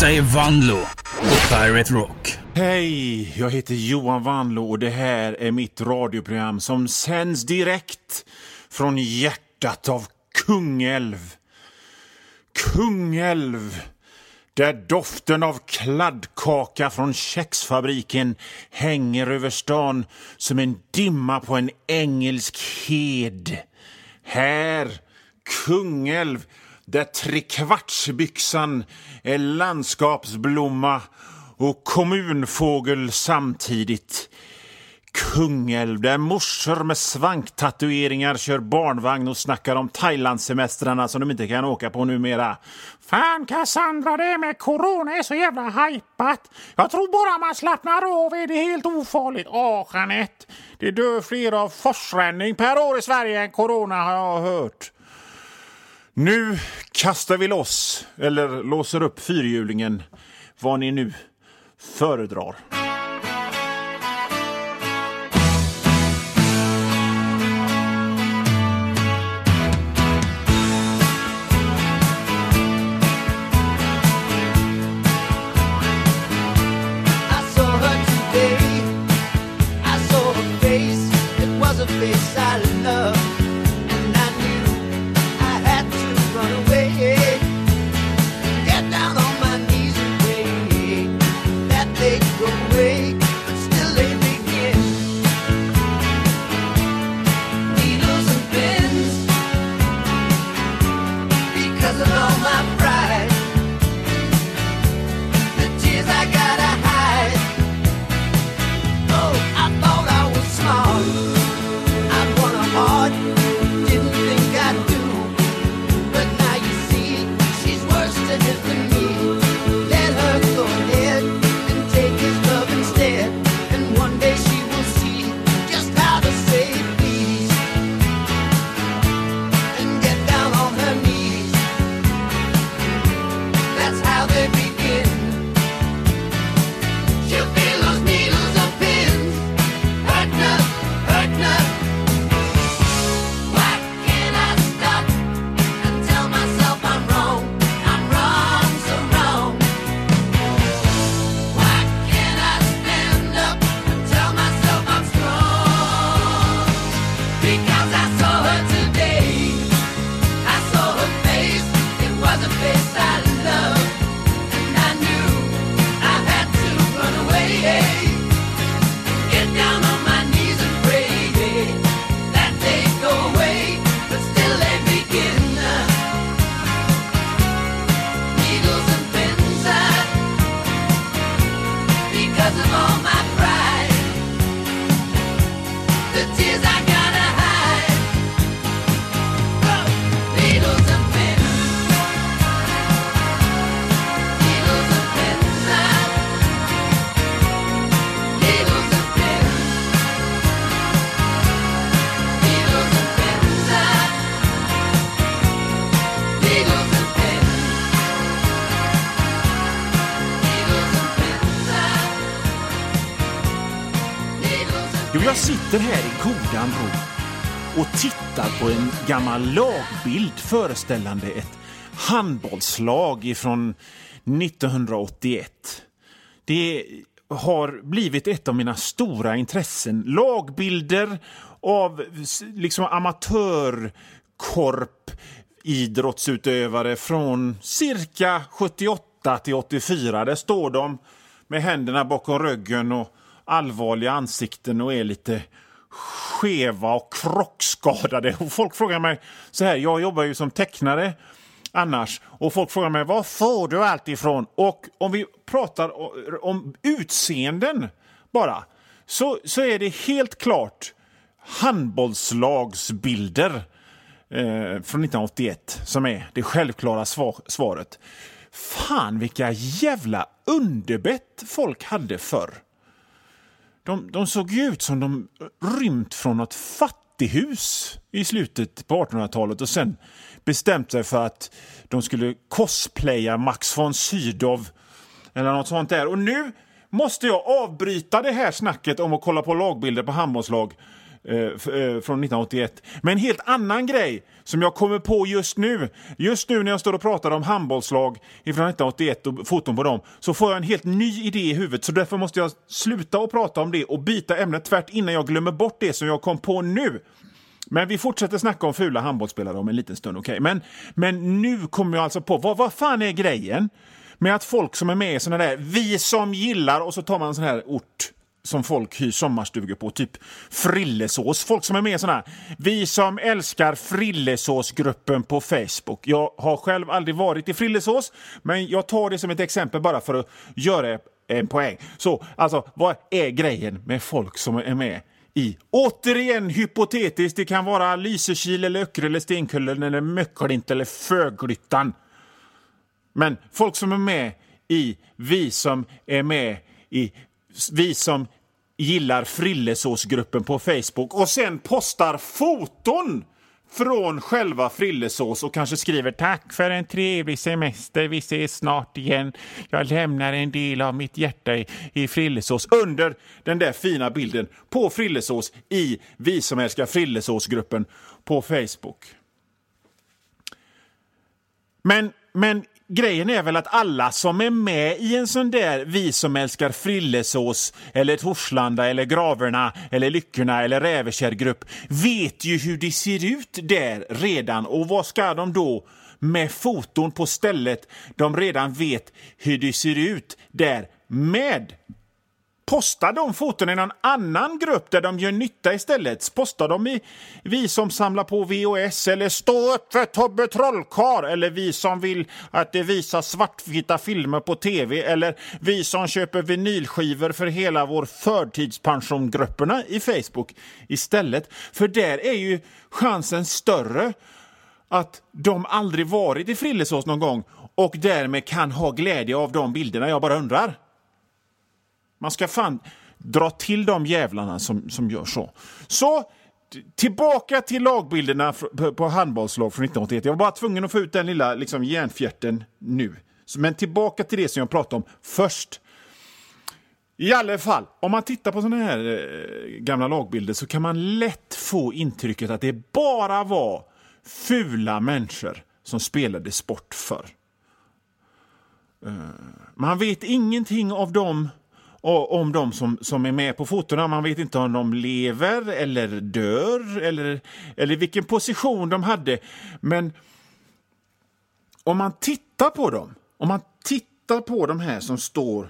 Detta är Vanlo på Pirate Rock. Hej, jag heter Johan Vanlo och det här är mitt radioprogram som sänds direkt från hjärtat av Kungälv. Kungälv, där doften av kladdkaka från kexfabriken hänger över stan som en dimma på en engelsk hed. Här, Kungälv, där trekvartsbyxan är landskapsblomma och kommunfågel samtidigt. Kungälv, där morsor med svanktatueringar kör barnvagn och snackar om Thailandsemestrarna som de inte kan åka på numera. Fan Cassandra, det med corona är så jävla hypat. Jag tror bara man slappnar av är det helt ofarligt. Jeanette, det dör fler av forsränning per år i Sverige än corona har jag hört. Nu kastar vi loss, eller låser upp fyrhjulingen, vad ni nu föredrar. Jag sitter här i godan ro och tittar på en gammal lagbild föreställande ett handbollslag från 1981. Det har blivit ett av mina stora intressen. Lagbilder av liksom amatörkorp idrottsutövare från cirka 78 till 84. Där står de med händerna bakom ryggen och allvarliga ansikten och är lite skeva och krockskadade. Och folk frågar mig så här, jag jobbar ju som tecknare annars, och folk frågar mig, var får du allt ifrån? Och om vi pratar om utseenden bara, så är det helt klart handbollslagsbilder från 1981 som är det självklara svaret. Fan, vilka jävla underbett folk hade förr. De såg ju ut som de rymt från något fattighus i slutet på 1800-talet och sen bestämt sig för att de skulle cosplaya Max von Sydow eller något sånt där. Och nu måste jag avbryta det här snacket om att kolla på lagbilder på handbollslag från 1981. Men en helt annan grej som jag kommer på just nu när jag står och pratar om handbollslag från 1981 och foton på dem, så får jag en helt ny idé i huvudet. Så därför måste jag sluta och prata om det och byta ämne tvärt innan jag glömmer bort det som jag kom på nu. Men vi fortsätter snacka om fula handbollsspelare om en liten stund, okej? Men nu kommer jag alltså på, vad fan är grejen med att folk som är med i såna där, vi som gillar, och så tar man en sån här ort som folk hyr sommarstugor på, typ Frillesås. Folk som är med i såna här, vi som älskar Frillesåsgruppen på Facebook. Jag har själv aldrig varit i Frillesås, men jag tar det som ett exempel bara för att göra en poäng. Så, alltså, vad är grejen med folk som är med i? Återigen hypotetiskt, det kan vara Lysekil eller Öckerö eller Stenkullen eller Möcklint eller Föglyttan. Men folk som är med i, vi som gillar Frillesåsgruppen på Facebook och sen postar foton från själva Frillesås och kanske skriver tack för en trevlig semester, vi ses snart igen, jag lämnar en del av mitt hjärta i Frillesås under den där fina bilden på Frillesås i vi som älskar Frillesåsgruppen på Facebook. Men grejen är väl att alla som är med i en sån där vi som älskar Frillesås eller Torslanda eller Graverna eller Lyckorna eller Rävekärrgrupp vet ju hur det ser ut där redan, och vad ska de då med foton på stället de redan vet hur det ser ut där med? Posta de foton i någon annan grupp där de gör nytta istället. Posta dem i vi som samlar på VHS eller stå upp för Tobbe Trollkarl, eller vi som vill att det visar svartvita filmer på tv, eller vi som köper vinylskivor för hela vår förtidspensiongrupperna i Facebook istället. För där är ju chansen större att de aldrig varit i Frillesås någon gång och därmed kan ha glädje av de bilderna. Jag bara undrar. Man ska fan dra till de jävlarna som gör så. Så, tillbaka till lagbilderna på handbollslag från 1981. Jag var bara tvungen att få ut den lilla liksom, järnfjärten nu. Men tillbaka till det som jag pratade om först. I alla fall, om man tittar på såna här gamla lagbilder så kan man lätt få intrycket att det bara var fula människor som spelade sport för. Man vet ingenting av dem. Och om de som är med på fotona, man vet inte om de lever eller dör eller vilken position de hade. Men om man tittar på de här som står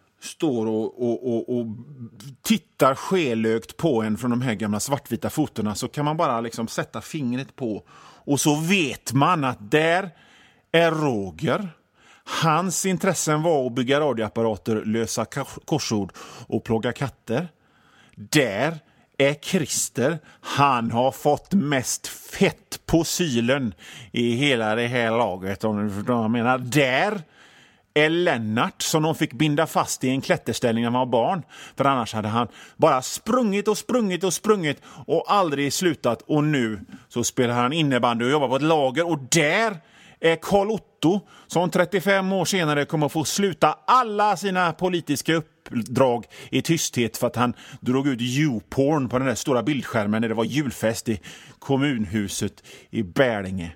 och tittar skelögt på en från de här gamla svartvita fotona, så kan man bara liksom sätta fingret på, och så vet man att där är Roger. Hans intressen var att bygga radioapparater, lösa korsord och plåga katter. Där är Christer. Han har fått mest fett på sylen i hela det här laget. Jag menar, där är Lennart som de fick binda fast i en klätterställning när han var barn. För annars hade han bara sprungit och aldrig slutat. Och nu så spelar han innebandy och jobbar på ett lager. Och där är Karl Otto som 35 år senare kommer att få sluta alla sina politiska uppdrag i tysthet för att han drog ut YouPorn på den där stora bildskärmen när det var julfest i kommunhuset i Bärlinge.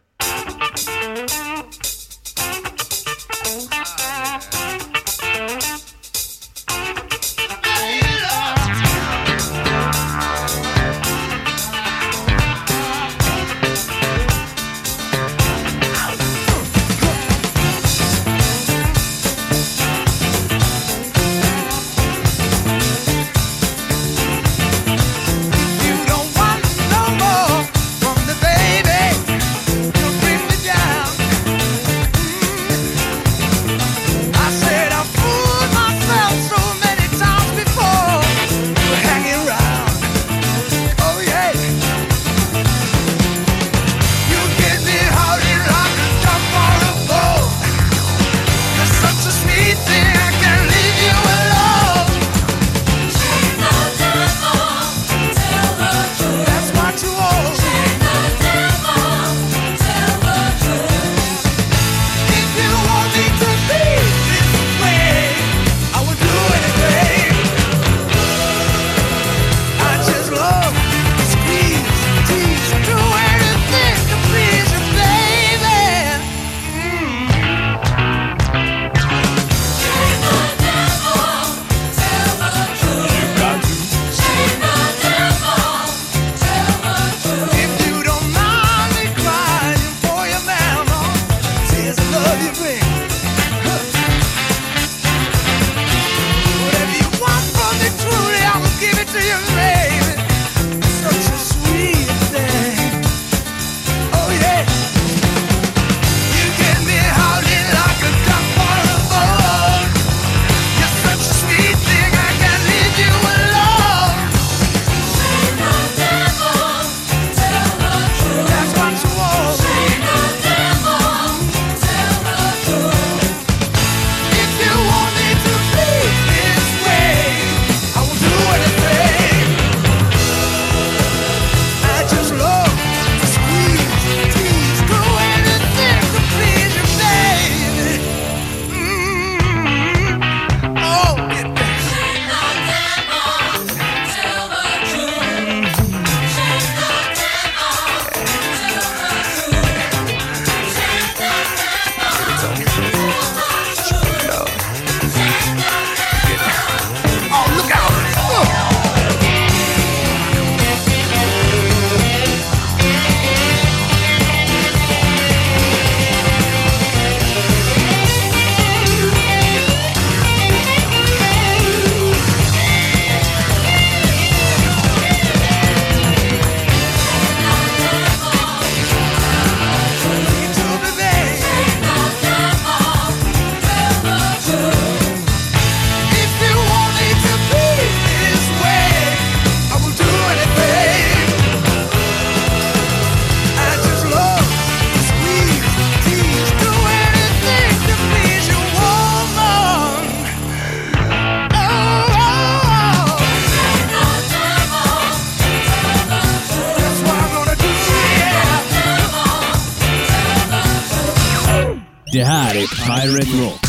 Det här är Pirate Rock.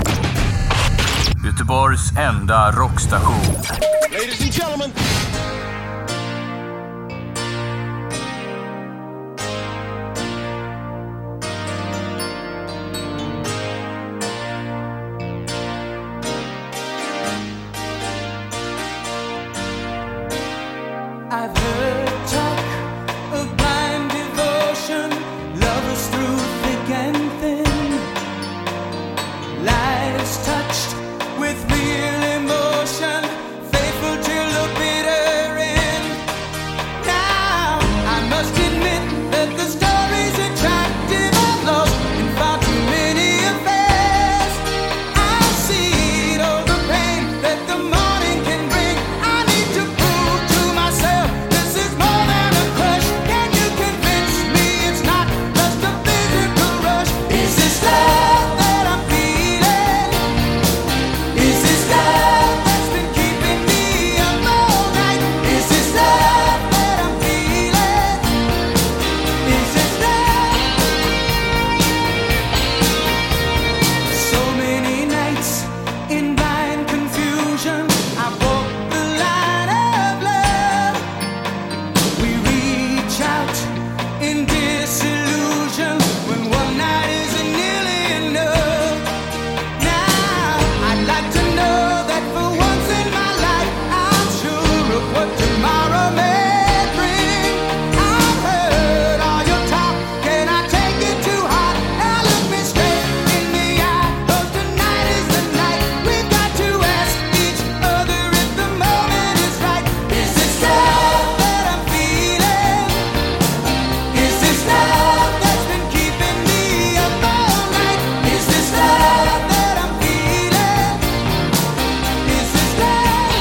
Göteborgs enda rockstation. Ladies and gentlemen. I've heard talk of blind devotion, lovers through thick and thin, lives touched with real emotion, faithful till the bitter end. Now I must admit that the story's attractive. I've lost and found too many affairs. I've seen all the pain that the morning can bring. I need to prove to myself this is more than a crush. Can you convince me it's not just a physical rush? Is this love that I'm feeling? Is this love that's been keeping me up all night? Is this love that I'm feeling? Is this love? So many nights in blind confusion, I walk the line of love. We reach out in disillusion when one night isn't nearly enough. Now I'd like to know that for once in my life I'm sure of what tomorrow may bring. I've heard all your talk, can I take it too hot? Now look me straight in the eye, 'cause tonight is the night. We've got to ask each other if the moment is right. Is this love that I'm feeling? Is this love that's been keeping me up all night? Is this love that I'm feeling? Is this love?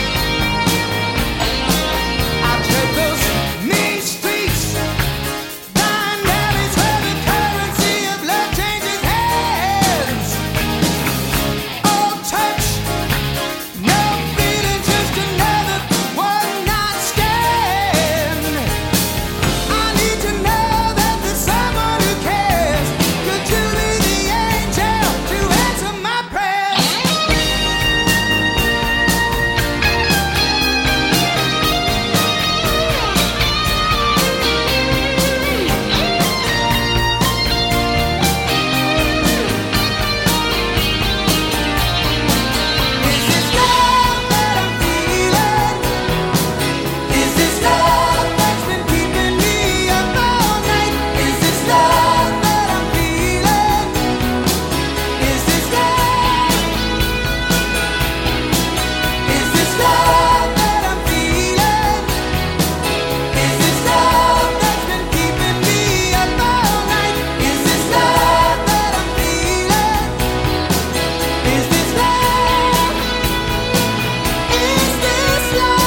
I tread those mean streets, blind alleys where the currency of love changes hands. All touch, no feeling, just another one-night stand. I need to know that there's someone who cares. Could you be the angel to answer my prayers? Is this love that I'm feeling? Is this love that's been keeping me up all night? Is this love that I'm feeling? Is this love? Is this love that I'm feeling? Is this love that's been keeping me up all night? Is this love that I'm feeling? Is this love? Is this love?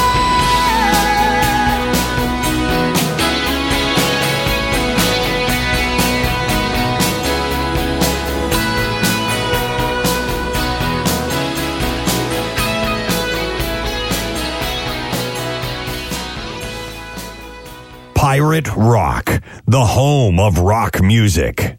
Pirate Rock, the home of rock music.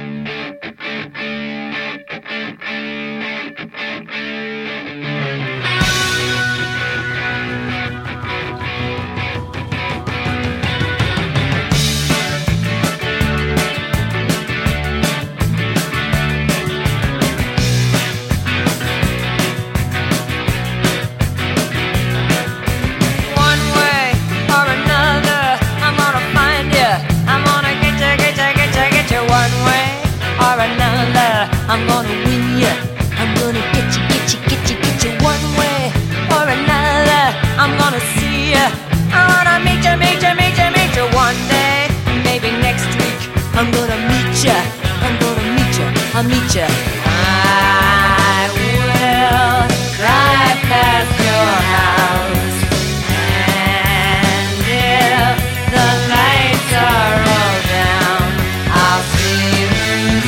One way or another, I'm gonna find you. I'm gonna get you. One way or another, I'm gonna win you. I'm gonna get you. One way or another, I'm gonna see you. I wanna meet you. One day, maybe next week, I'm gonna meet you. I'll meet you. I will drive past your house, and if the lights are all down, I'll see who's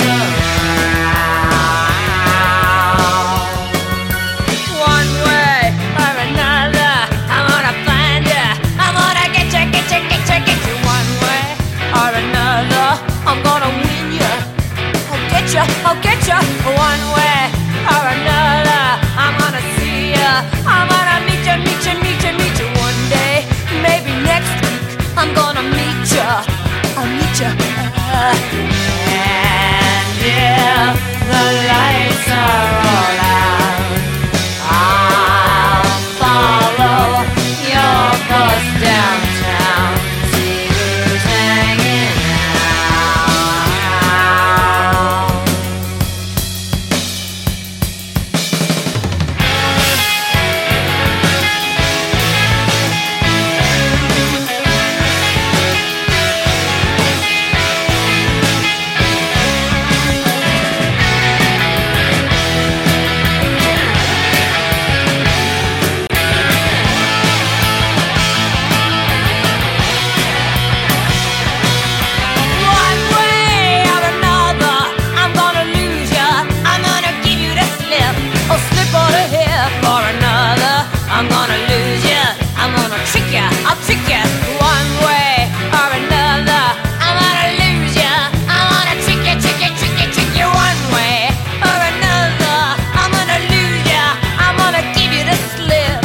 around. One way or another, I'm gonna find you. I'm gonna get you. One way or another, I'm gonna win you. I'll get you. you. And if the lights are all out, I'll follow your bus downtown, see who's hanging out. One way or another, I'm gonna lose ya. I'm gonna give you the slip, or slip on the hip or another. I'm gonna lose ya. I'm gonna trick ya. I'll trick ya. One way or another, I'm gonna lose ya. I'm gonna trick ya, trick ya, trick ya, trick ya. One way or another, I'm gonna lose ya. I'm gonna give you the slip.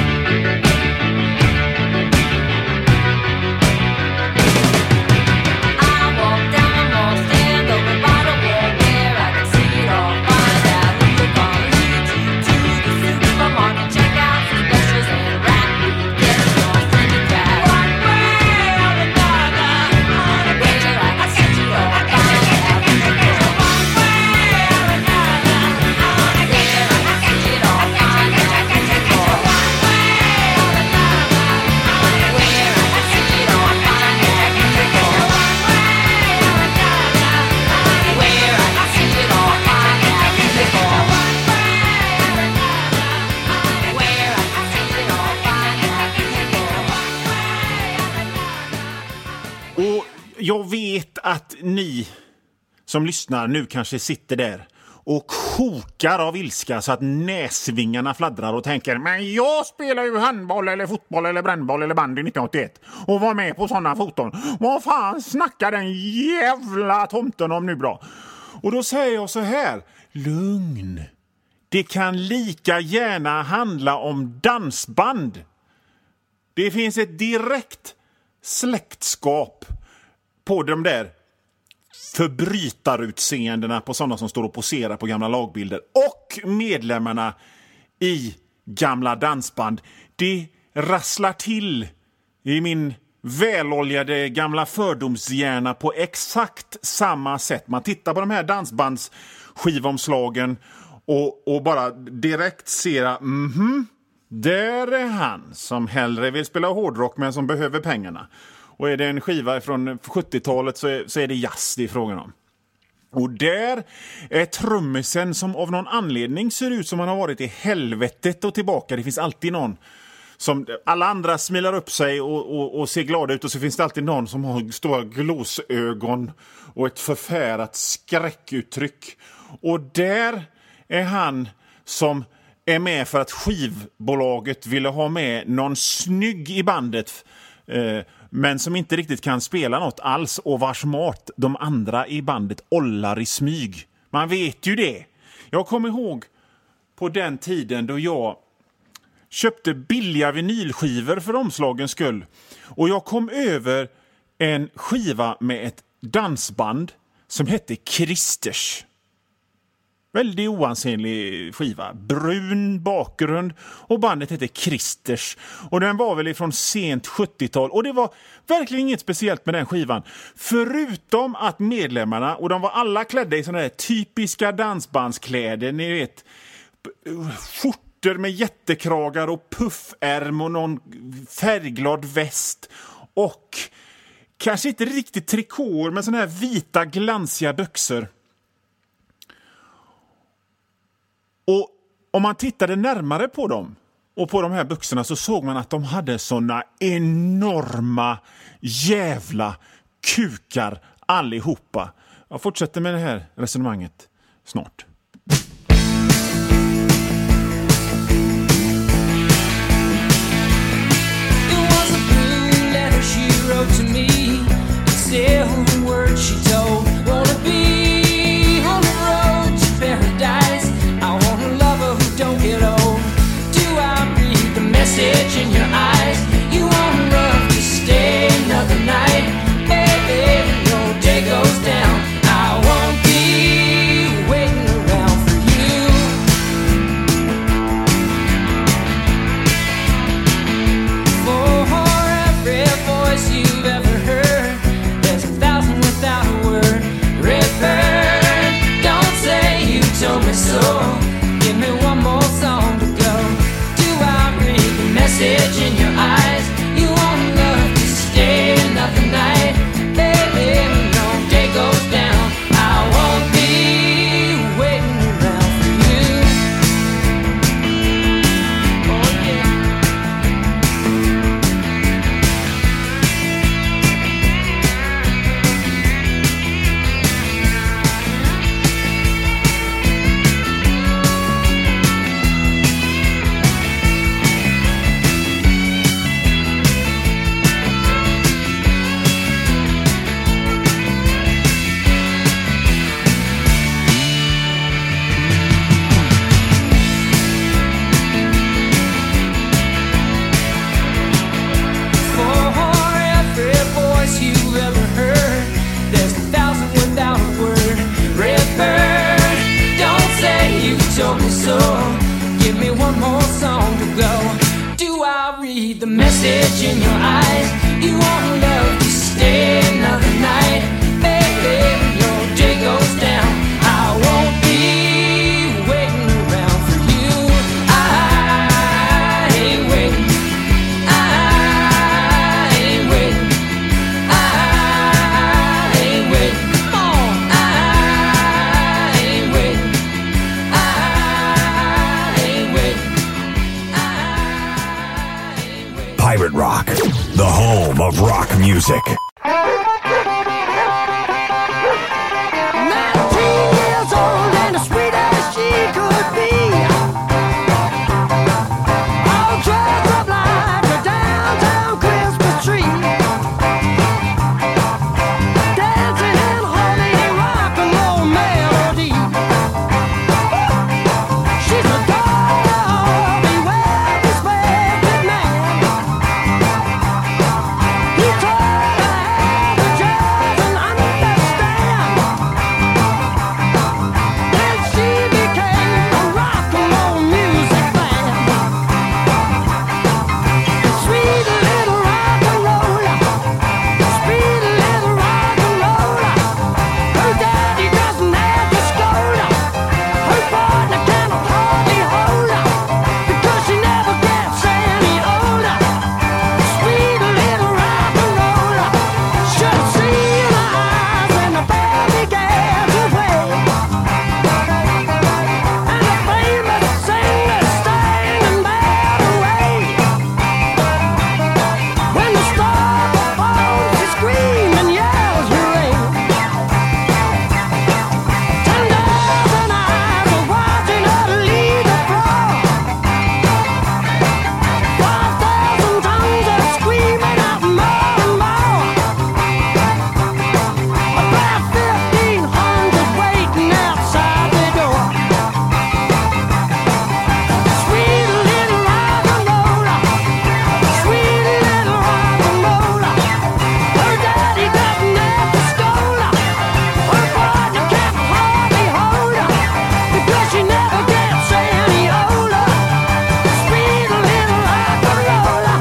I walk down the mall, stand over by the wall where I can see it all. Find out who you're gonna lead you to the supermarket. Check out some specials and rap. Get lost in the crowd. One way or another, on a picture I can see it all. Find out who you're gonna lead you. One way or another, on a picture I can see it all. Find out who you're gonna lead you. One way or another, on a where I can see it all. Find out who you're gonna lead you. Where I can see it all, find out who they fall. Where I can see it all, find out who they fall. Och jag vet att ni som lyssnar nu kanske sitter där och kokar av ilska så att näsvingarna fladdrar och tänker: men jag spelar ju handboll eller fotboll eller brännboll eller bandy 1981 och var med på sådana foton. Vad fan snackar den jävla tomten om nu då? Och då säger jag så här: lugn. Det kan lika gärna handla om dansband. Det finns ett direkt släktskap på de där förbrytarutseendena på sådana som står och poserar på gamla lagbilder och medlemmarna i gamla dansband. Det rasslar till i min väloljade gamla fördomshjärna på exakt samma sätt. Man tittar på de här dansbandsskivomslagen och bara direkt ser där är han som hellre vill spela hårdrock men som behöver pengarna. Och är det en skiva från 70-talet så är det jazz det är frågan om. Och där är trummisen som av någon anledning ser ut som han har varit i helvetet och tillbaka. Det finns alltid någon som alla andra smilar upp sig och ser glada ut, och så finns det alltid någon som har stora glosögon och ett förfärat skräckuttryck. Och där är han som är med för att skivbolaget ville ha med någon snygg i bandet, men som inte riktigt kan spela något alls och vars mat de andra i bandet ollar i smyg. Man vet ju det. Jag kommer ihåg på den tiden då jag köpte billiga vinylskivor för omslagens skull. Och jag kom över en skiva med ett dansband som hette Christers. Väldigt oansenlig skiva. Brun bakgrund och bandet hette Christers. Och den var väl ifrån sent 70-tal. Och det var verkligen inget speciellt med den skivan. Förutom att medlemmarna, och de var alla klädda i sådana här typiska dansbandskläder. Ni vet, skjortor med jättekragar och puffärm och någon färgglad väst. Och kanske inte riktigt trikåer, men sådana här vita glansiga byxor. Och om man tittade närmare på dem och på de här byxorna så såg man att de hade såna enorma jävla kukar allihopa. Jag fortsätter med det här resonemanget snart. To me, it's every word she told. Wanna be on the road to paradise. I want a lover who don't get old. Do I read the message in your eyes? You want love to stay another night, baby. No So give me one more song to go. Do I read the message in your eyes? You want love to stay another night. Baby, your day goes down. I won't be waiting around for you. I ain't waiting. I ain't waiting. I ain't waiting. Come on. I ain't waiting. I ain't waiting. I ain't waiting. Pirate Rock, the home of rock music. 19 years old and as sweet as she could be. All dressed up like a downtown Christmas tree. Dancing and humming a rock and roll melody. She's a daughter of a well-respected man. He taught her how to jazz and understand. Then she became a rock and roll music fan. Sweet little rock and roller, sweet little rock and roller. Her daddy doesn't have to scold her. Her partner can hardly hold her because she never gets any older. Sweet little rock and roller, should have seen her eyes when the band began to play. And the famous singer sang and bowed away. When the star performs, she screams and yells hooray. 10,000 eyes are watching her lead the floor. 5,000 tongues are screaming out more and more. About 1,500 waiting outside the door. Sweet little rock and roller, sweet little rock and roller. Her daddy doesn't have to scold her. Her partner can hardly hold her because she never gets any older. Sweet little rock and roller,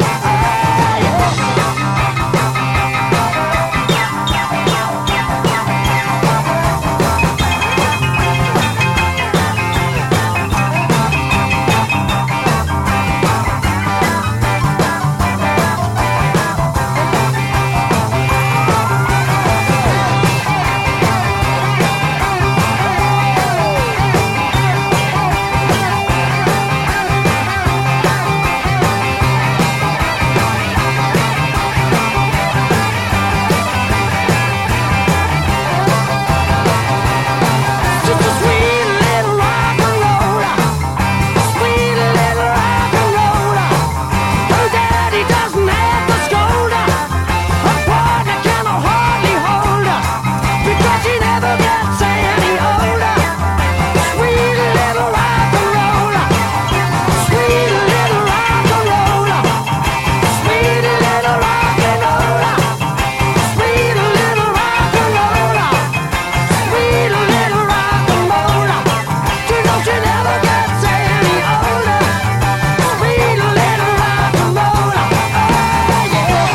just a sweet little rock and roller, sweet little rock and roller. Her daddy doesn't have to scold her. Her partner can hardly hold her because she never gets any older. Sweet little rock and roller, sweet little rock and roller, sweet little rock and roller, sweet little rock and roller, sweet little rock and roller. You know she never gets any older. Sweet little rock and roller, oh yeah,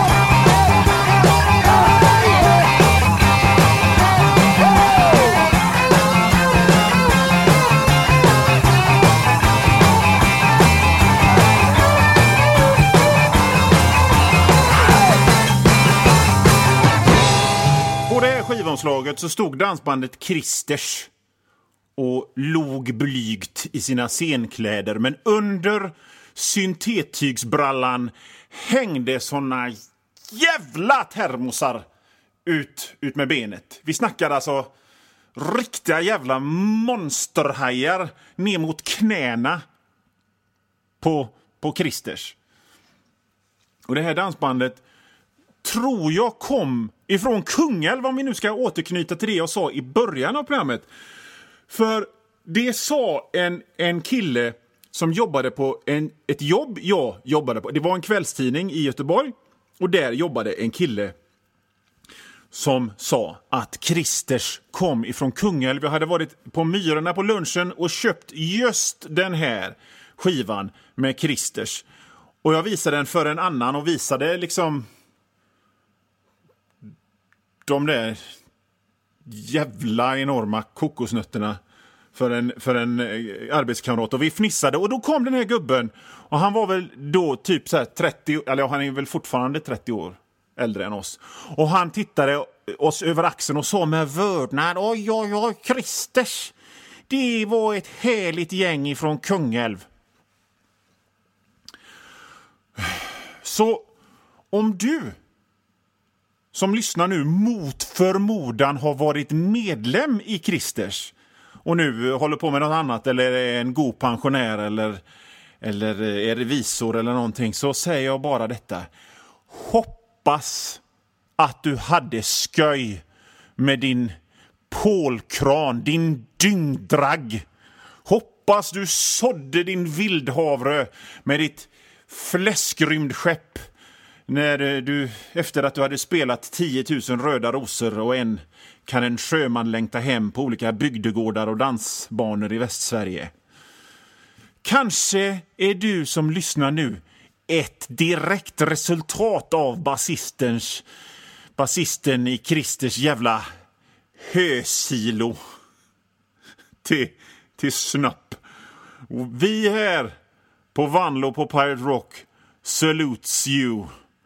På det här skivomslaget så stod dansbandet Christers och log blygt i sina scenkläder, men under syntettygsbrallan hängde såna jävla termosar ut med benet. Vi snackar alltså riktiga jävla monsterhajar ner mot knäna på Christers. Och det här dansbandet tror jag kom ifrån Kungälv, om vi nu ska återknyta till det jag sa i början av programmet. För det sa en kille som jobbade på ett jobb jag jobbade på. Det var en kvällstidning i Göteborg och där jobbade en kille som sa att Kristers kom ifrån Kungälv. Jag hade varit på Myrorna på lunchen och köpt just den här skivan med Kristers. Och jag visade den för en annan och visade liksom de där jävla enorma kokosnötterna för en arbetskamrat. Och vi fnissade och då kom den här gubben. Och han var väl då typ så här 30, eller han är väl fortfarande 30 år äldre än oss. Och han tittade oss över axeln och sa med vördnad: oj, Kristers. Det var ett härligt gäng ifrån Kungälv. Så om du som lyssnar nu mot förmodan har varit medlem i Kristers och nu håller på med något annat eller är en god pensionär eller är revisor eller någonting, så säger jag bara detta: hoppas att du hade sköj med din pålkran, din dyngdragg. Hoppas du sådde din vildhavre med ditt fläskrymdskepp när du, efter att du hade spelat 10 000 röda rosor och kan en sjöman längta hem på olika bygdegårdar och dansbanor i Västsverige. Kanske är du som lyssnar nu ett direkt resultat av basisten i Kristers jävla hösilo till snapp. Och vi här på Vanlo på Pirate Rock salutes you,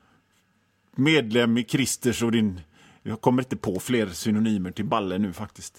medlem i Kristers och din... Jag kommer inte på fler synonymer till balle nu faktiskt.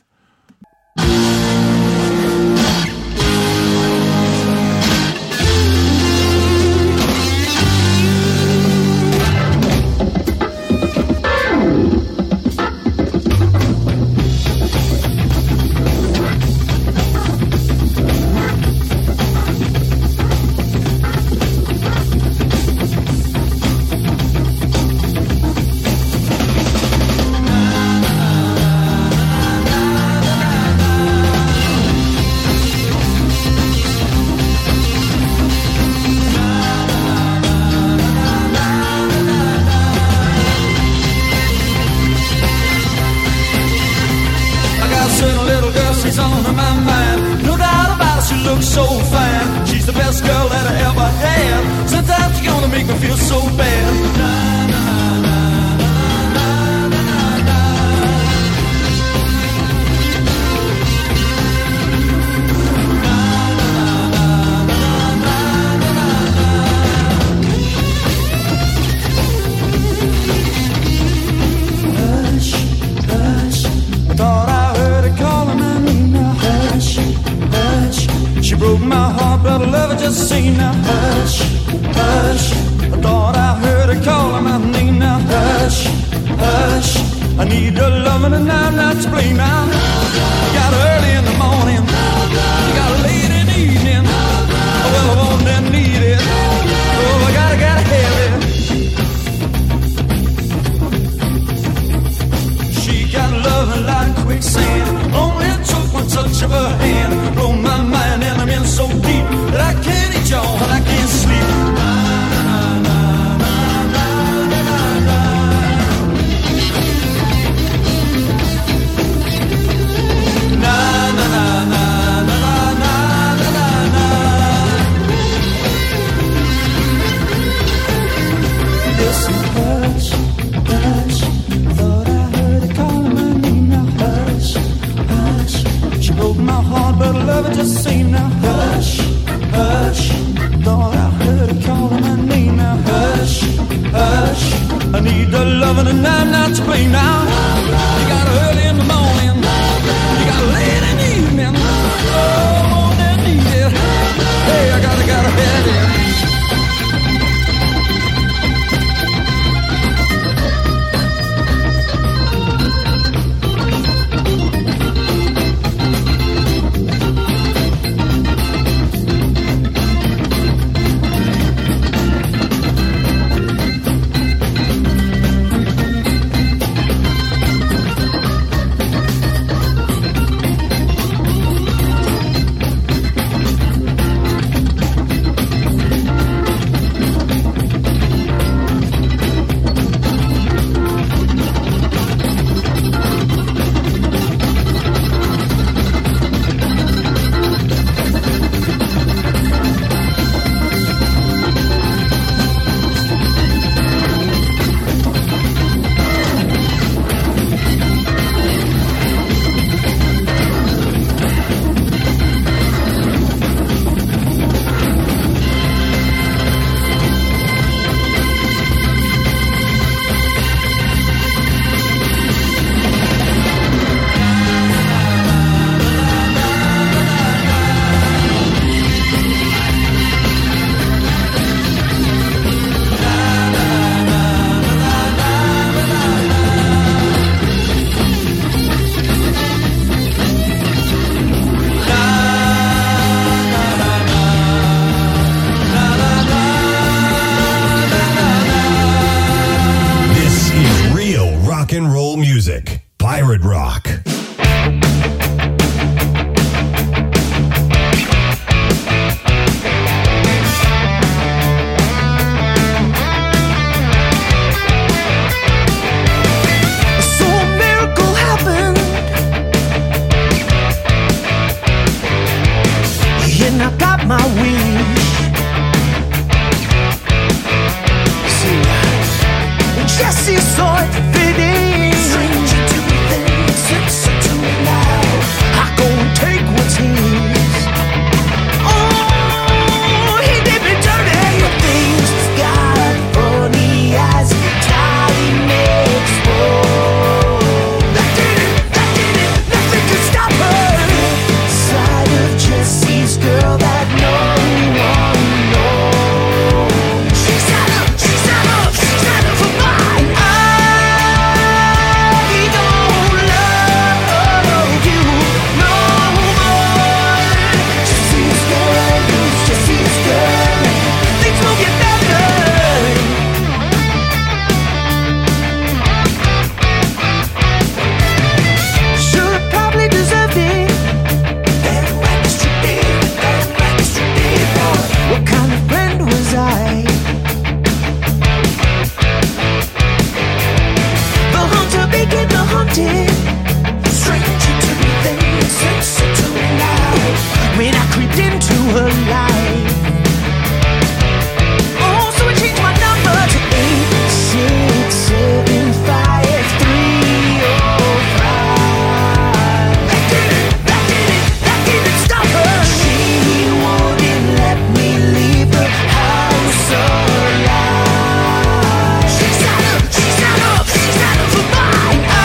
But love it just seemed to hush, hush. Thought I heard a Pirate Rock. So a miracle happened, and I got my wish. See, Jesse saw it fitting. Stranger to me then, sister to me now. I gon' take what's his. Oh, he did me dirty. Things got funny as time exposed. That did it, nothing could stop her. Side of Jesse's girl that no one knows. She's out of her mind. I don't love you no more. Jesse's girl, who's Jesse's girl? Things will get better. Should probably deserve it. That registered it. What kind of friend was I? The hunter became the hunted. Stranger to me then, sister to me now. When I creeped into her life. Oh, so I changed my number to 8675305. That didn't stop her. She wouldn't let me leave the house alive. She's out of her mind. I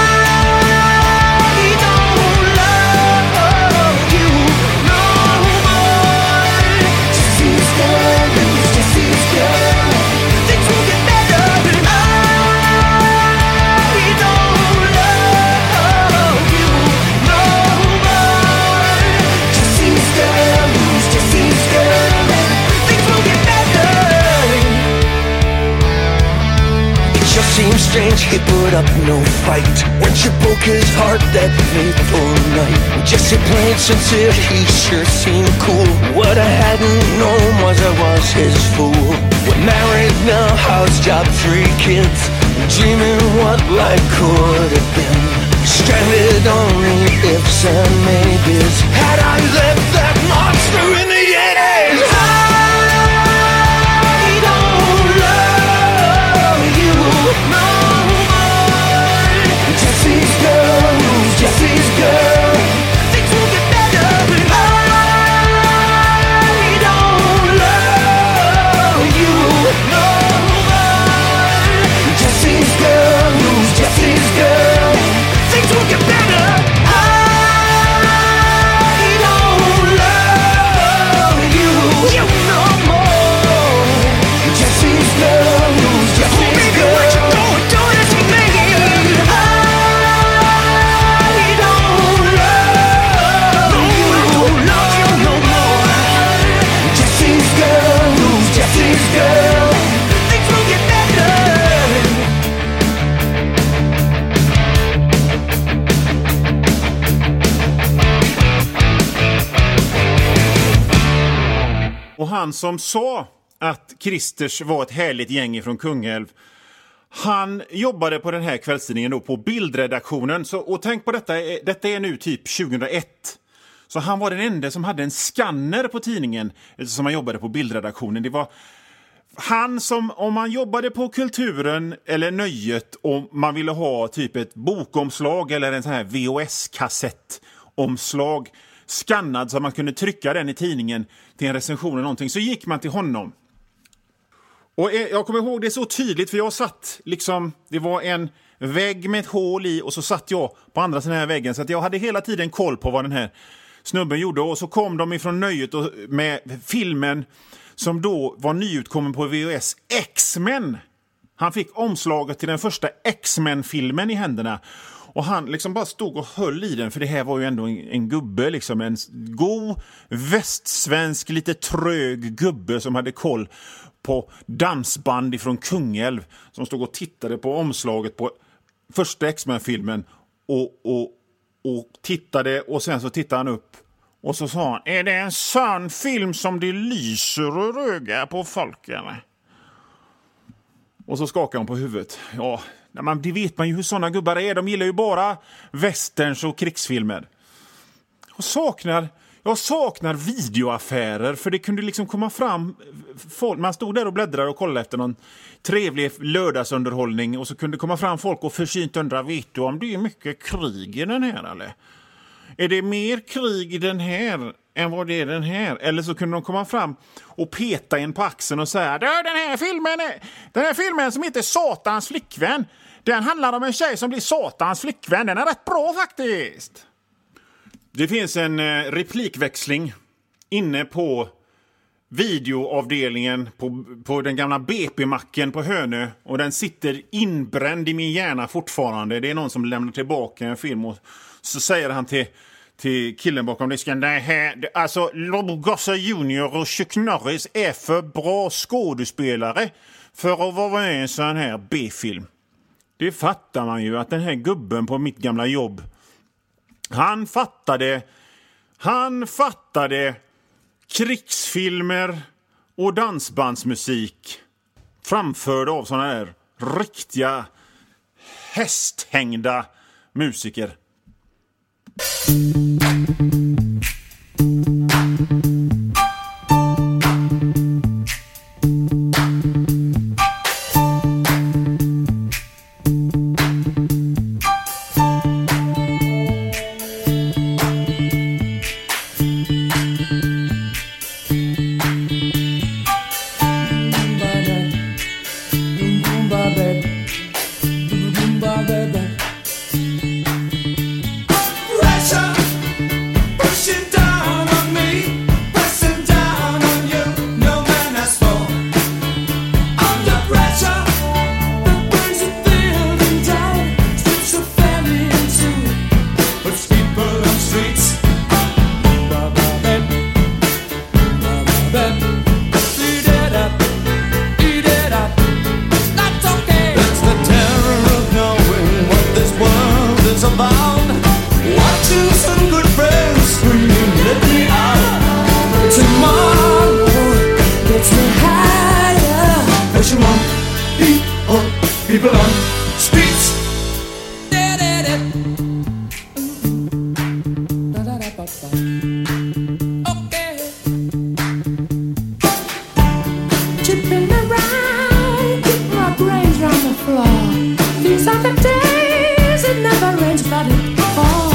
don't love you no more. Jesse's girl, who's Jesse's girl? Things will get better. I don't love you no more. Jesse's girl, who's Jesse's girl? Things will get better. It just seems strange he put up no fight when she broke his heart that fateful night. Jesse played sincere, he sure seemed cool. What I hadn't known was I was his fool. We're married now, house job, 3 kids, dreaming what life could have been. Stranded on the ifs and maybes. Had I left that monster in the 80s? I don't love you no more. Jesse's girl, who's Jesse's girl? Things will get better. I don't love you no more. Jesse's girl, who's Jesse's girl? Things will get better. I don't love you no more. Jesse's girl, who's Jesse's girl? What you gonna do this for me? I don't love you no more. Jesse's girl, who's Jesse's girl? Things will get better. Och han som sa att Christers var ett härligt gäng från Kungälv, han jobbade på den här kvällstidningen då på bildredaktionen. Och tänk på detta är nu typ 2001. Så han var den enda som hade en skanner på tidningen som han jobbade på bildredaktionen. Det var han som, om man jobbade på Kulturen eller Nöjet och man ville ha typ ett bokomslag eller en sån här VHS-kassettomslag skannad så att man kunde trycka den i tidningen till en recension eller någonting, så gick man till honom. Och jag kommer ihåg det så tydligt, för jag satt liksom, det var en vägg med ett hål i och så satt jag på andra sidan här väggen, så att jag hade hela tiden koll på vad den här snubben gjorde. Och så kom de ifrån Nöjet och med filmen som då var nyutkommen på VHS, X-Men. Han fick omslaget till den första X-Men-filmen i händerna. Och han liksom bara stod och höll i den, för det här var ju ändå en gubbe, liksom en god västsvensk, lite trög gubbe som hade koll på dansband ifrån Kungälv, som stod och tittade på omslaget på första X-Men-filmen och tittade, och sen så tittade han upp och så sa han: är det en sann film som det lyser och röga på folk eller? Och så skakade hon på huvudet. Ja, det vet man ju hur sådana gubbar är. De gillar ju bara westerns och krigsfilmer. Jag saknar videoaffärer, för det kunde liksom komma fram folk. Man stod där och bläddrade och kollade efter någon trevlig lördagsunderhållning, och så kunde komma fram folk och försynt undra: vet du om det är mycket krig i den här eller? Är det mer krig i den här än vad det är den här? Eller så kunde de komma fram och peta en på axeln och säga: den här filmen som heter Satans flickvän, den handlar om en tjej som blir Satans flickvän. Den är rätt bra faktiskt. Det finns en replikväxling inne på videoavdelningen på den gamla BP-macken på Hönö, och den sitter inbränd i min hjärna fortfarande. Det är någon som lämnar tillbaka en film, och så säger han till killen bakom disken: alltså Gosse Junior och Chuck Norris är för bra skådespelare för att vara med i en sån här B-film. Det fattar man ju, att den här gubben på mitt gamla jobb, han fattade krigsfilmer och dansbandsmusik framförd av såna där riktiga hästhängda musiker. People on streets. Okay. Chipping around, keep my brains round the floor. These are the days it never rains, but it falls.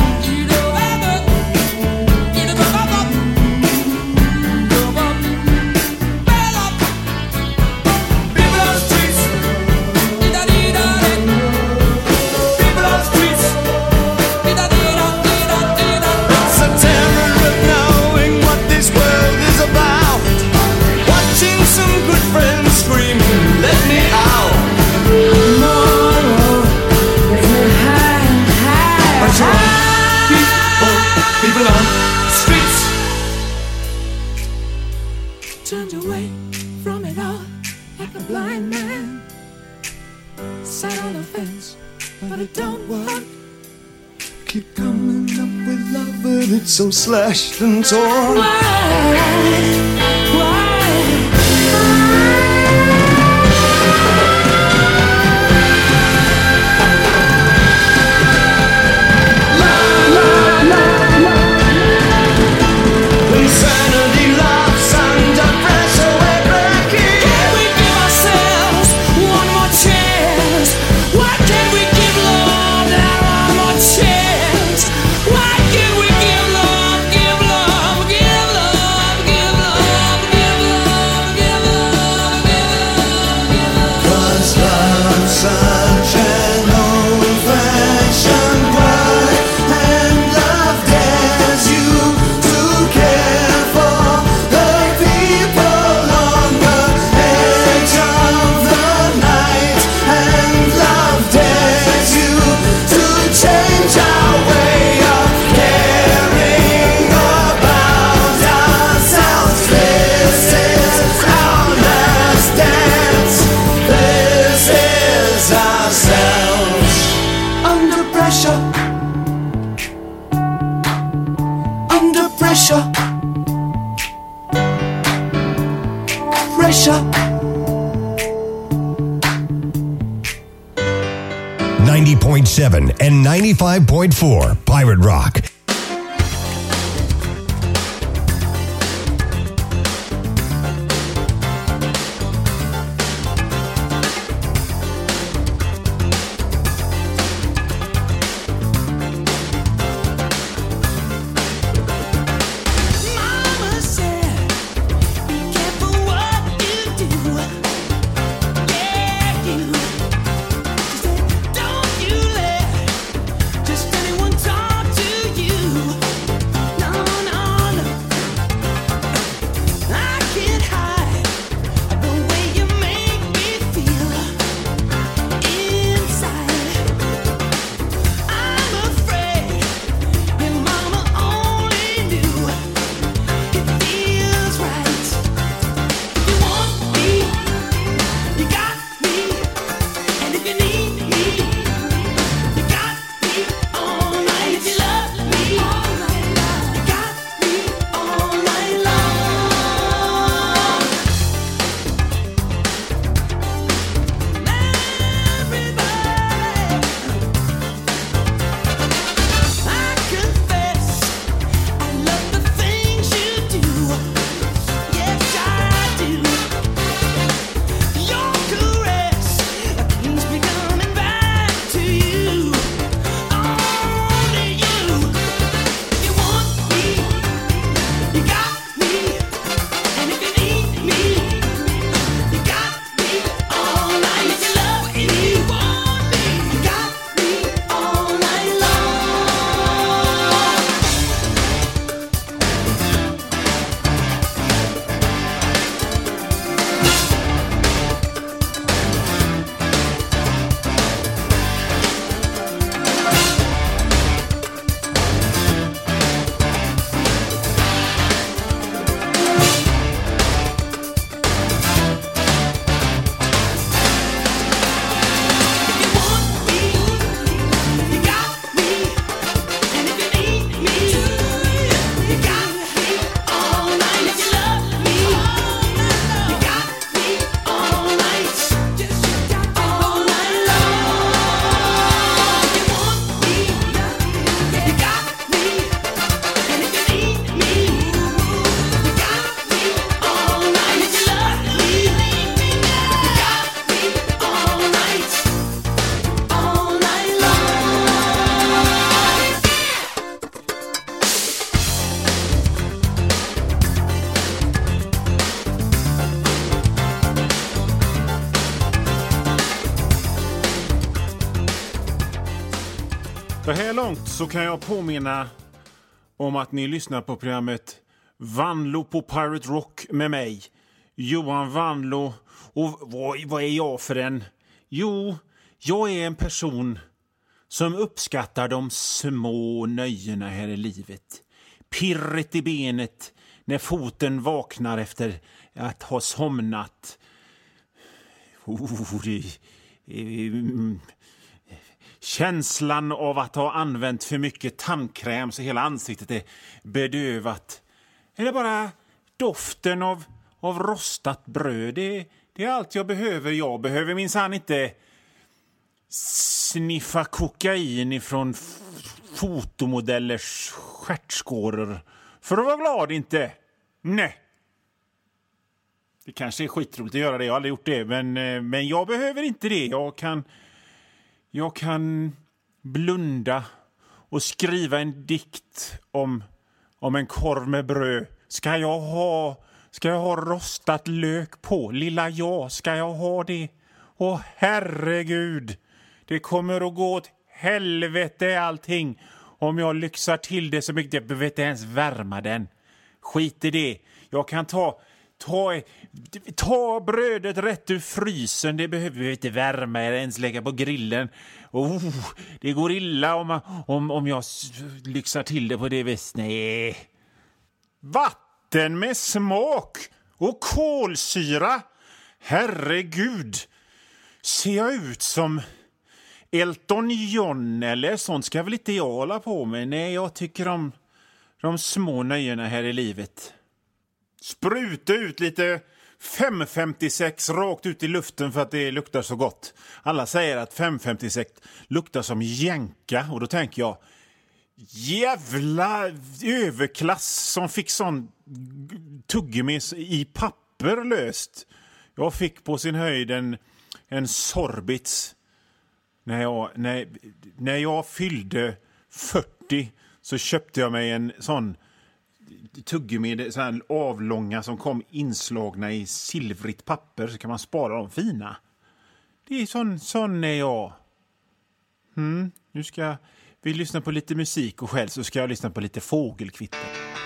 Turned away from it all like a blind man. Sat on a fence, but it don't work. Keep coming up with love, but it's so slashed and torn. Why? Give love. and 95.4 Pirate Rock. Mama said, be careful what you do. Yeah, you. She said, don't you let just anyone talk to you. No, no, no. I can't hide the way you make me feel inside. I'm afraid your mama only knew it feels right. You want me, you got me, and if you need me, you got me all night. If you love me, you got me all night long. Everybody, I confess, I love the things you do. Yes, I do. Your caress keeps me coming back to you. Only you. If you want me, you got me, and if you need me, you got me all night. If you love me, you got me all night long. If you want me, you got me, and if you need me, you got me all night. If you love me, you got me all night, all night long. If you want me, you got me, and if you need me, you got me all night. If you love me, you got me all night, all night long. Så här långt så kan jag påminna om att ni lyssnar på programmet Vanlo på Pirate Rock med mig, Johan Vanlo. Och vad är jag för en? Jo, jag är en person som uppskattar de små nöjena här i livet. Pirret i benet när foten vaknar efter att ha somnat. Känslan av att ha använt för mycket tandkräm så hela ansiktet är bedövat. Eller bara doften av rostat bröd. Det är allt jag behöver. Jag behöver minsann inte sniffa kokain ifrån fotomodellers stjärtskåror för att vara glad, inte. Nej. Det kanske är skitroligt att göra det. Jag har aldrig gjort det. Men jag behöver inte det. Jag kan blunda och skriva en dikt om en korv med bröd. Ska jag ha rostat lök på? Lilla jag, ska jag ha det? Åh herregud, det kommer att gå åt helvete allting om jag lyxar till det så mycket. Jag behöver inte ens värma den. Skit i det. Jag kan ta brödet rätt ur frysen. Det behöver vi inte värma eller ens lägga på grillen. Det går illa om jag lyxar till det på det viset. Nej. Vatten med smak och kolsyra. Herregud. Ser jag ut som Elton John eller sånt ska väl inte jag hålla på med. Nej, jag tycker om de små nöjena här i livet. Spruta ut lite 556 rakt ut i luften för att det luktar så gott. Alla säger att 556 luktar som jänka. Och då tänker jag, jävla överklass som fick sån tuggummi i papper löst. Jag fick på sin höjd en sorbits. När jag fyllde 40 så köpte jag mig en sån tuggummi, så här avlånga som kom inslagna i silvrigt papper, så kan man spara dem fina. Det är sån är jag. Nu ska vi lyssna på lite musik och själv så ska jag lyssna på lite fågelkvitter.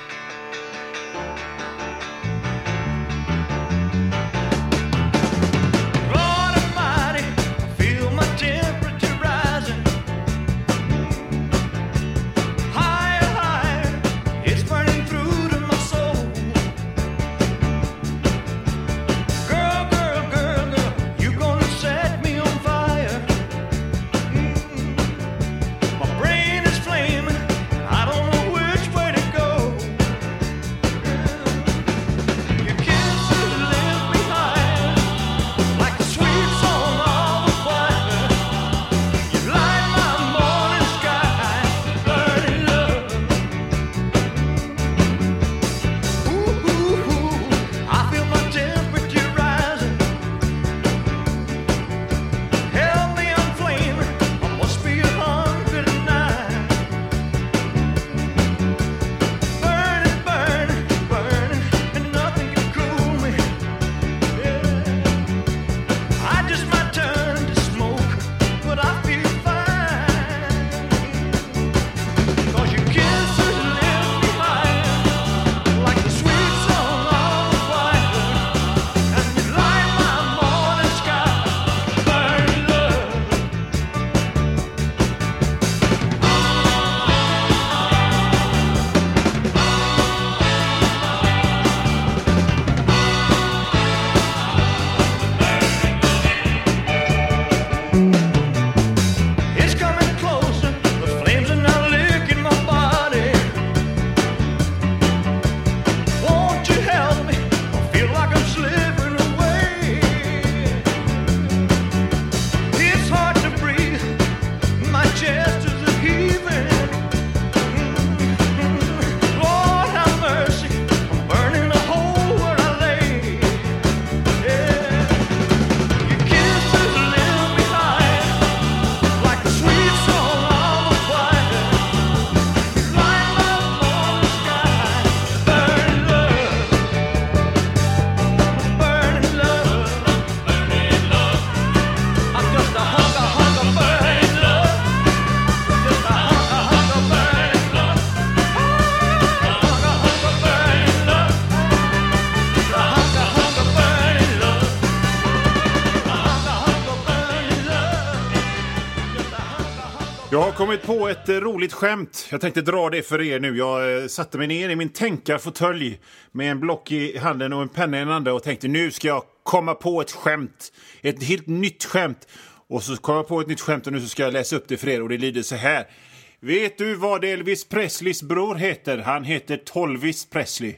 Jag har kommit på ett roligt skämt. Jag tänkte dra det för er nu. Jag satte mig ner i min tänkarfåtölj med en block i handen och en penna i den andra och tänkte nu ska jag komma på ett skämt. Ett helt nytt skämt. Och så kom jag på ett nytt skämt och nu så ska jag läsa upp det för er och det lyder så här. Vet du vad Elvis Presleys bror heter? Han heter Tolvis Presley.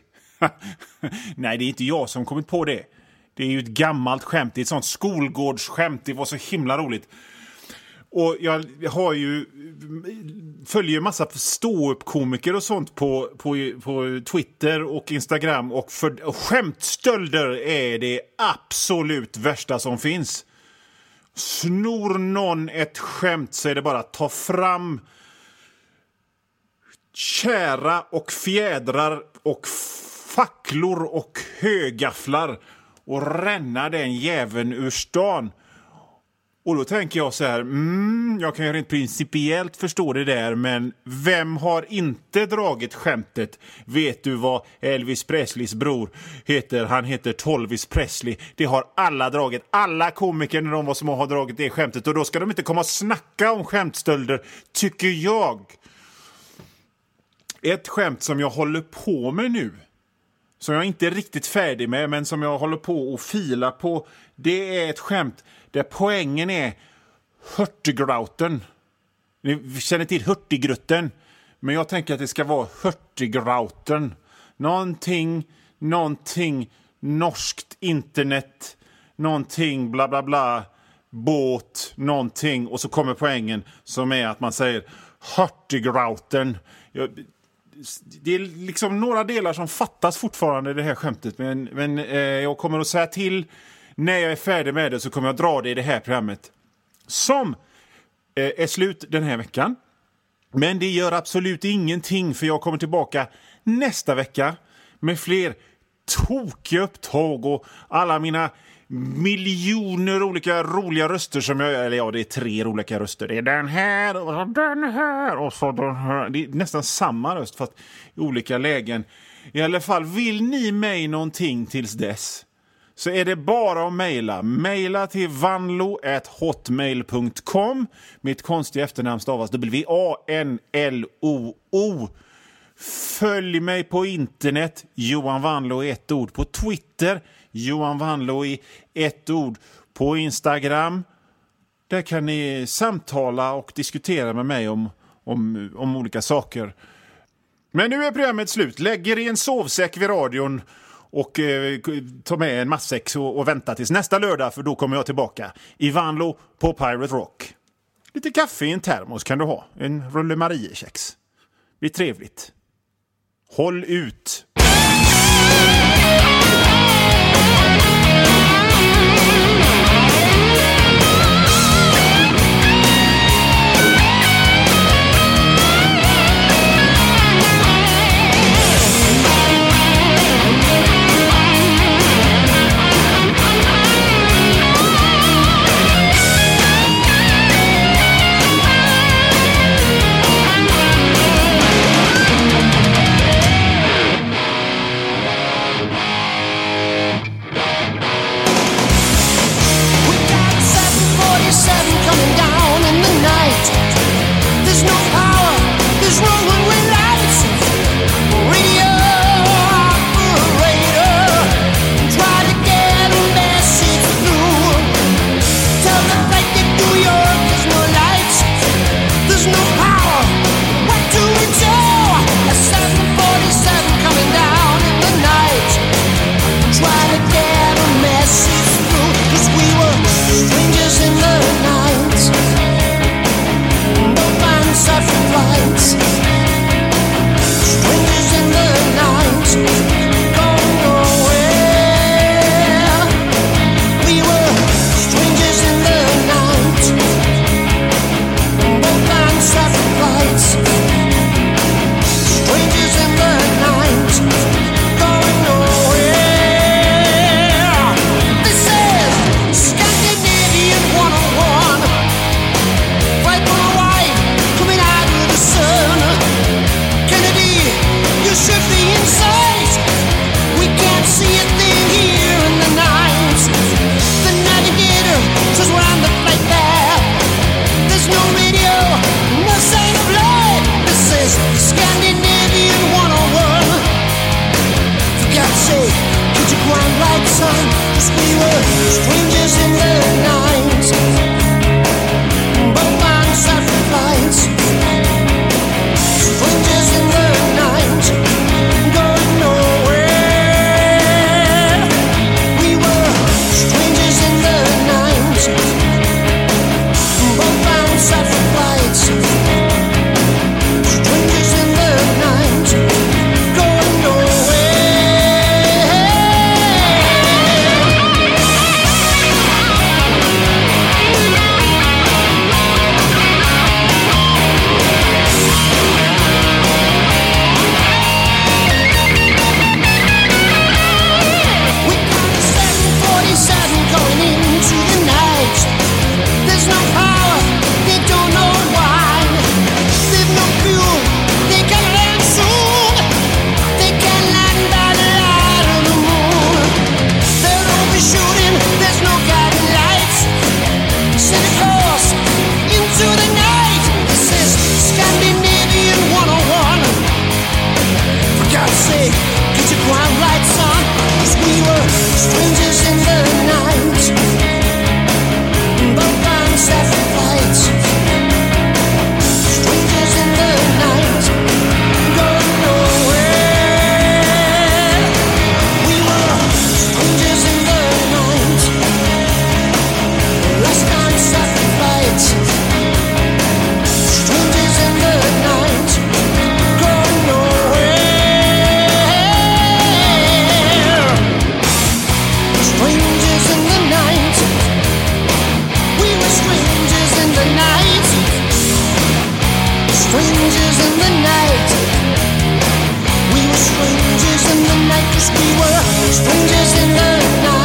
Nej, det är inte jag som kommit på det. Det är ju ett gammalt skämt. Det är ett sånt skolgårdsskämt. Det var så himla roligt. Och jag har ju följer massa ståuppkomiker och sånt på Twitter och Instagram och skämtstölder är det absolut värsta som finns. Snor någon ett skämt så är det bara att ta fram kära och fjädrar och facklor och högafflar och ränna den jäveln ur stan. Och då tänker jag så här, jag kan ju rent principiellt förstå det där, men vem har inte dragit skämtet? Vet du vad Elvis Presleys bror heter? Han heter Tolvis Presley. Det har alla dragit. Alla komiker när de var små har dragit det skämtet. Och då ska de inte komma och snacka om skämtstölder, tycker jag. Ett skämt som jag håller på med nu, som jag inte är riktigt färdig med, men som jag håller på och fila på, det är ett skämt där poängen är hurtigrauten. Ni känner till hurtigrutten, men jag tänker att det ska vara hurtigrauten. Någonting norskt internet, någonting, bla bla bla, båt, någonting. Och så kommer poängen som är att man säger Hurtigruten. Det är liksom några delar som fattas fortfarande i det här skämtet. Men jag kommer att säga till när jag är färdig med det, så kommer jag dra det i det här programmet. Som är slut den här veckan. Men det gör absolut ingenting, för jag kommer tillbaka nästa vecka med fler tokiga upptag och alla mina miljoner olika roliga röster som jag... Eller ja, det är 3 olika röster. Det är den här och så den här och så den här. Det är nästan samma röst fast i olika lägen. I alla fall, vill ni mig någonting tills dess, så är det bara att mejla. Mejla till vanlo@hotmail.com. Mitt konstiga efternamn stavas WANLOO. Följ mig på internet, Johan Vanlo i ett ord. På Twitter, Johan Vanlo i ett ord. På Instagram, där kan ni samtala och diskutera med mig om olika saker. Men nu är programmet slut. Lägg er i en sovsäck vid radion och ta med en matsäck och vänta tills nästa lördag, för då kommer jag tillbaka i Vanlo på Pirate Rock. Lite kaffe i en termos kan du ha. En rulle Mariekex. Det blir trevligt. Håll ut! strangers in the night. We were strangers in the night, 'cause we were strangers in the night.